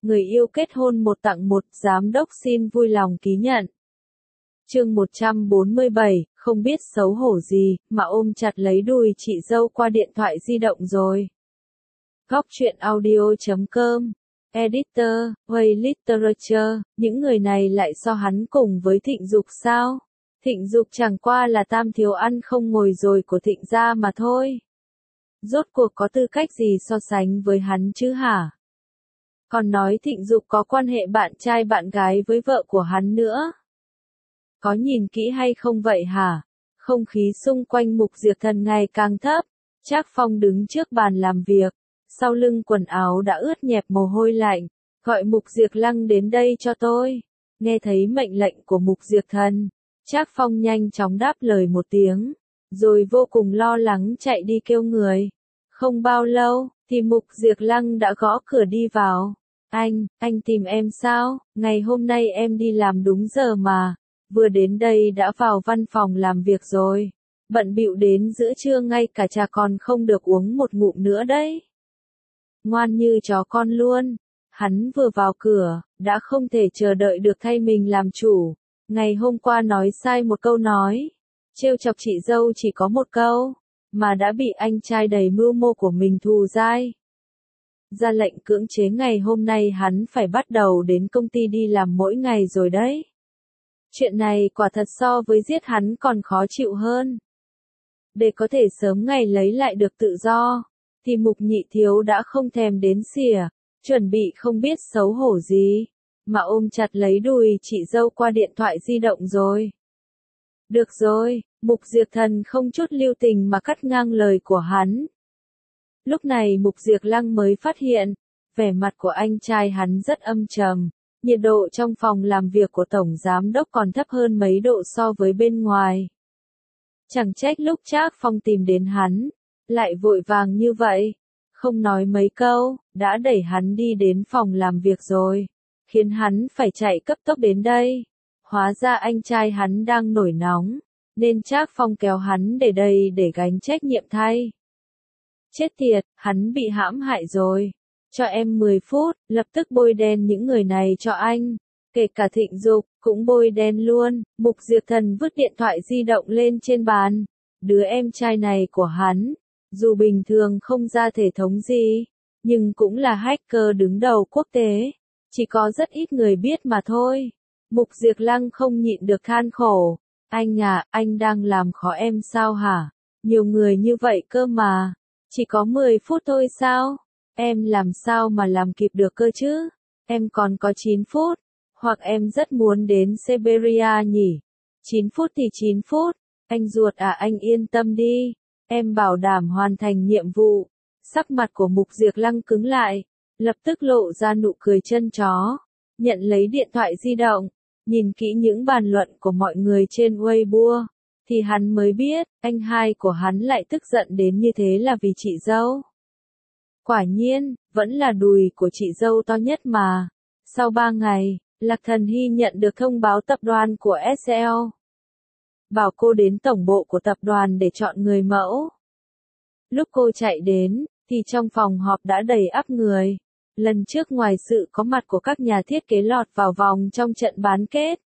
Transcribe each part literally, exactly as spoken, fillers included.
người yêu kết hôn một tặng một, giám đốc xin vui lòng ký nhận. Chương một trăm bốn mươi bảy, không biết xấu hổ gì, mà ôm chặt lấy đùi chị dâu qua điện thoại di động rồi. Góc truyện audio chấm com, Editor, Way Literature, những người này lại so hắn cùng với Thịnh Dục sao? Thịnh Dục chẳng qua là tam thiếu ăn không ngồi rồi của Thịnh gia mà thôi. Rốt cuộc có tư cách gì so sánh với hắn chứ hả? Còn nói Thịnh Dục có quan hệ bạn trai bạn gái với vợ của hắn nữa. Có nhìn kỹ hay không vậy hả? Không khí xung quanh Mục Diệp Thần ngày càng thấp. Trác Phong đứng trước bàn làm việc, sau lưng quần áo đã ướt nhẹp mồ hôi lạnh, gọi Mục Diệp Lăng đến đây cho tôi. Nghe thấy mệnh lệnh của Mục Diệp Thần, Trác Phong nhanh chóng đáp lời một tiếng, rồi vô cùng lo lắng chạy đi kêu người. Không bao lâu, thì Mục Diệp Lăng đã gõ cửa đi vào. Anh, anh tìm em sao? Ngày hôm nay em đi làm đúng giờ mà. Vừa đến đây đã vào văn phòng làm việc rồi. Bận bịu đến giữa trưa ngay cả trà còn không được uống một ngụm nữa đấy. Ngoan như chó con luôn. Hắn vừa vào cửa, đã không thể chờ đợi được thay mình làm chủ. Ngày hôm qua nói sai một câu nói. Trêu chọc chị dâu chỉ có một câu, mà đã bị anh trai đầy mưu mô của mình thù dai. Ra lệnh cưỡng chế ngày hôm nay hắn phải bắt đầu đến công ty đi làm mỗi ngày rồi đấy. Chuyện này quả thật so với giết hắn còn khó chịu hơn. Để có thể sớm ngày lấy lại được tự do, thì Mục Nhị Thiếu đã không thèm đến xỉa, chuẩn bị không biết xấu hổ gì, mà ôm chặt lấy đùi chị dâu qua điện thoại di động rồi. Được rồi, Mục Diệp Thần không chút lưu tình mà cắt ngang lời của hắn. Lúc này Mục Diệp Lăng mới phát hiện, vẻ mặt của anh trai hắn rất âm trầm. Nhiệt độ trong phòng làm việc của Tổng Giám Đốc còn thấp hơn mấy độ so với bên ngoài. Chẳng trách lúc Trác Phong tìm đến hắn, lại vội vàng như vậy, không nói mấy câu, đã đẩy hắn đi đến phòng làm việc rồi, khiến hắn phải chạy cấp tốc đến đây. Hóa ra anh trai hắn đang nổi nóng, nên Trác Phong kéo hắn để đây để gánh trách nhiệm thay. Chết tiệt, hắn bị hãm hại rồi. Cho em mười phút, lập tức bôi đen những người này cho anh. Kể cả Thịnh Dục, cũng bôi đen luôn. Mục Diệp Thần vứt điện thoại di động lên trên bàn. Đứa em trai này của hắn, dù bình thường không ra thể thống gì, nhưng cũng là hacker đứng đầu quốc tế. Chỉ có rất ít người biết mà thôi. Mục Diệp Lăng không nhịn được than khổ. Anh à, anh đang làm khó em sao hả? Nhiều người như vậy cơ mà. Chỉ có mười phút thôi sao? Em làm sao mà làm kịp được cơ chứ? Em còn có chín phút. Hoặc em rất muốn đến Siberia nhỉ? chín phút thì chín phút. Anh ruột à, anh yên tâm đi. Em bảo đảm hoàn thành nhiệm vụ. Sắc mặt của Mục Diệp Lăng cứng lại. Lập tức lộ ra nụ cười chân chó. Nhận lấy điện thoại di động. Nhìn kỹ những bàn luận của mọi người trên Weibo. Thì hắn mới biết, anh hai của hắn lại tức giận đến như thế là vì chị dâu. Quả nhiên, vẫn là đùi của chị dâu to nhất mà. Sau ba ngày, Lạc Thần Hy nhận được thông báo tập đoàn của ét lờ. Bảo cô đến tổng bộ của tập đoàn để chọn người mẫu. Lúc cô chạy đến, thì trong phòng họp đã đầy ắp người. Lần trước ngoài sự có mặt của các nhà thiết kế lọt vào vòng trong trận bán kết,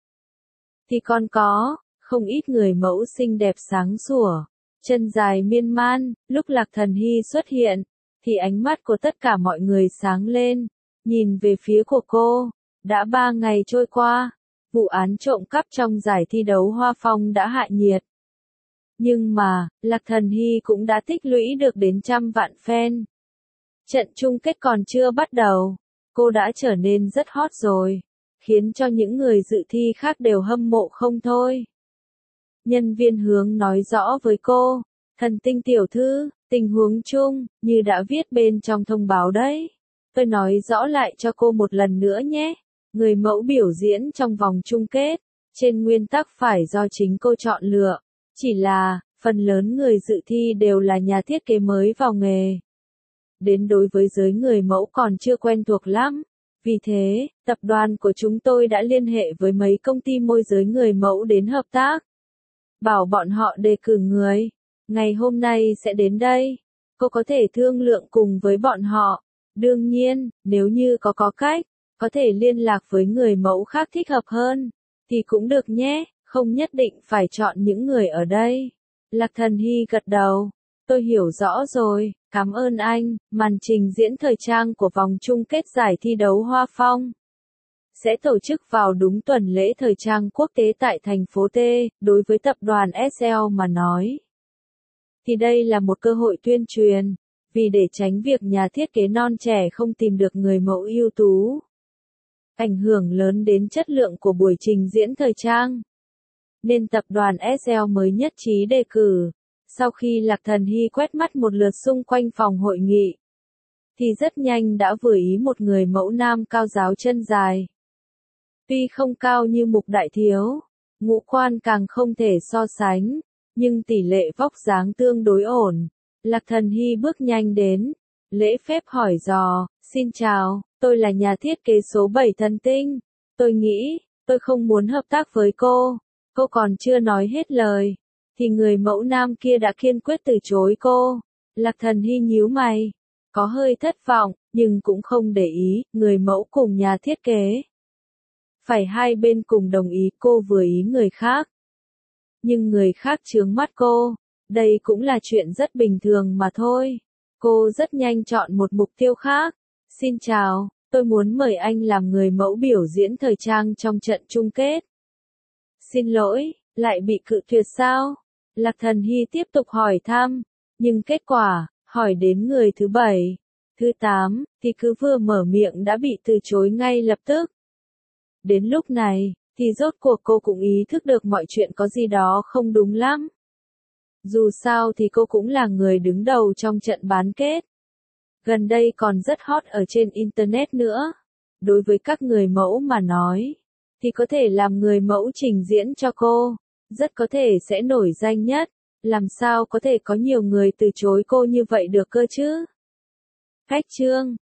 thì còn có không ít người mẫu xinh đẹp sáng sủa, chân dài miên man. Lúc Lạc Thần Hy xuất hiện, thì ánh mắt của tất cả mọi người sáng lên, nhìn về phía của cô. Đã ba ngày trôi qua, vụ án trộm cắp trong giải thi đấu Hoa Phong đã hạ nhiệt. Nhưng mà, Lạc Thần Hy cũng đã tích lũy được đến trăm vạn fan. Trận chung kết còn chưa bắt đầu, cô đã trở nên rất hot rồi, khiến cho những người dự thi khác đều hâm mộ không thôi. Nhân viên hướng nói rõ với cô, Thần Tinh tiểu thư, tình huống chung, như đã viết bên trong thông báo đấy. Tôi nói rõ lại cho cô một lần nữa nhé. Người mẫu biểu diễn trong vòng chung kết, trên nguyên tắc phải do chính cô chọn lựa. Chỉ là, phần lớn người dự thi đều là nhà thiết kế mới vào nghề. Đến đối với giới người mẫu còn chưa quen thuộc lắm. Vì thế, tập đoàn của chúng tôi đã liên hệ với mấy công ty môi giới người mẫu đến hợp tác. Bảo bọn họ đề cử người. Ngày hôm nay sẽ đến đây. Cô có thể thương lượng cùng với bọn họ. Đương nhiên, nếu như có có cách, có thể liên lạc với người mẫu khác thích hợp hơn, thì cũng được nhé, không nhất định phải chọn những người ở đây. Lạc Thần Hy gật đầu, tôi hiểu rõ rồi, cảm ơn anh. Màn trình diễn thời trang của vòng chung kết giải thi đấu Hoa Phong sẽ tổ chức vào đúng tuần lễ thời trang quốc tế tại thành phố T. Đối với tập đoàn ét lờ mà nói, thì đây là một cơ hội tuyên truyền, vì để tránh việc nhà thiết kế non trẻ không tìm được người mẫu ưu tú, ảnh hưởng lớn đến chất lượng của buổi trình diễn thời trang, nên tập đoàn ét lờ mới nhất trí đề cử. Sau khi Lạc Thần Hy quét mắt một lượt xung quanh phòng hội nghị, thì rất nhanh đã vừa ý một người mẫu nam cao ráo chân dài. Tuy không cao như Mục Đại Thiếu, ngũ quan càng không thể so sánh, nhưng tỷ lệ vóc dáng tương đối ổn. Lạc Thần Hy bước nhanh đến, lễ phép hỏi dò, xin chào, tôi là nhà thiết kế số bảy Thần Tinh. Tôi nghĩ, tôi không muốn hợp tác với cô. Cô còn chưa nói hết lời, thì người mẫu nam kia đã kiên quyết từ chối cô. Lạc Thần Hy nhíu mày, có hơi thất vọng, nhưng cũng không để ý, người mẫu cùng nhà thiết kế. Phải hai bên cùng đồng ý, cô vừa ý người khác. Nhưng người khác chướng mắt cô, đây cũng là chuyện rất bình thường mà thôi. Cô rất nhanh chọn một mục tiêu khác. Xin chào, tôi muốn mời anh làm người mẫu biểu diễn thời trang trong trận chung kết. Xin lỗi, lại bị cự tuyệt sao? Lạc Thần Hy tiếp tục hỏi thăm, nhưng kết quả, hỏi đến người thứ bảy, thứ tám, thì cứ vừa mở miệng đã bị từ chối ngay lập tức. Đến lúc này, thì rốt cuộc cô cũng ý thức được mọi chuyện có gì đó không đúng lắm. Dù sao thì cô cũng là người đứng đầu trong trận bán kết. Gần đây còn rất hot ở trên Internet nữa. Đối với các người mẫu mà nói, thì có thể làm người mẫu trình diễn cho cô, rất có thể sẽ nổi danh nhất. Làm sao có thể có nhiều người từ chối cô như vậy được cơ chứ? Khách trương